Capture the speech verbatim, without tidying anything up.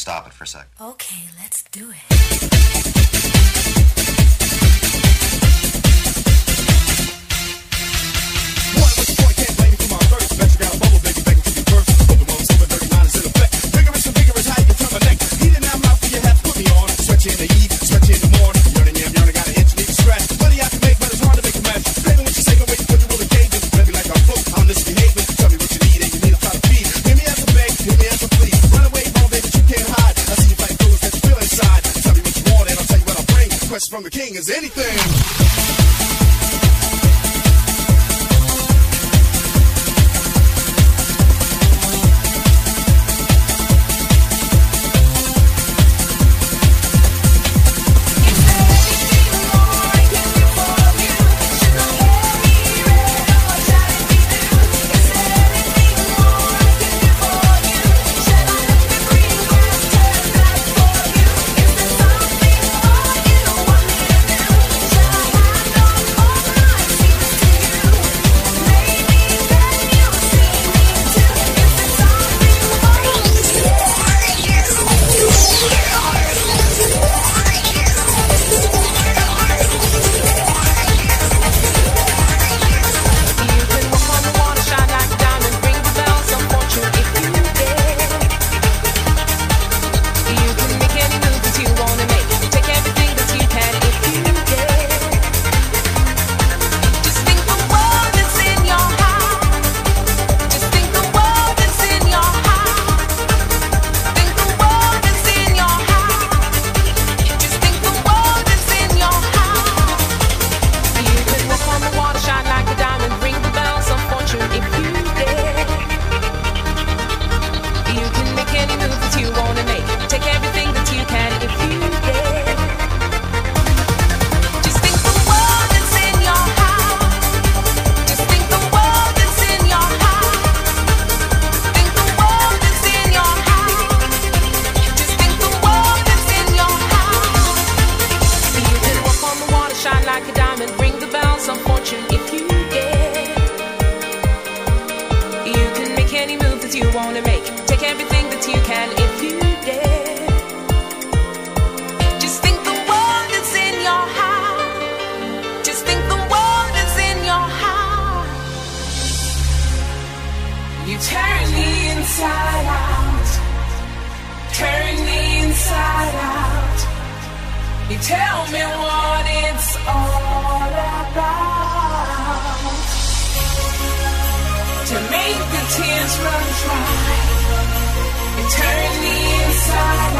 stop it for a sec. Okay, let's do it. What was the point? Can't blame me for my first. Bet you got a bubble, baby, begging to be first. Open one, silver, dirty line is in effect. Vigorous and vigorous, how you can turn my neck. Heat in that mouth for your hat, put me on. Sweat you in the eve, sweat you in the morning. Yearning, yeah, yearning, got an itch, need to scratch. Money I can make, but it's hard to make a match. Baby, what you say, go wait for you will engage it. Baby, like I'm booked, I'm misbehaving. Tell me what you need and you need to try to feed. Hear me as a beg, hear me as a plea. Run away, home, baby, you can't hide. I see you fight through that you feel inside. Tell me what you want and I'll tell you what I bring. Quest from the king is anything. Turn me inside out. Turn me inside out. You tell me what it's all about. To make the tears run dry. You turn me inside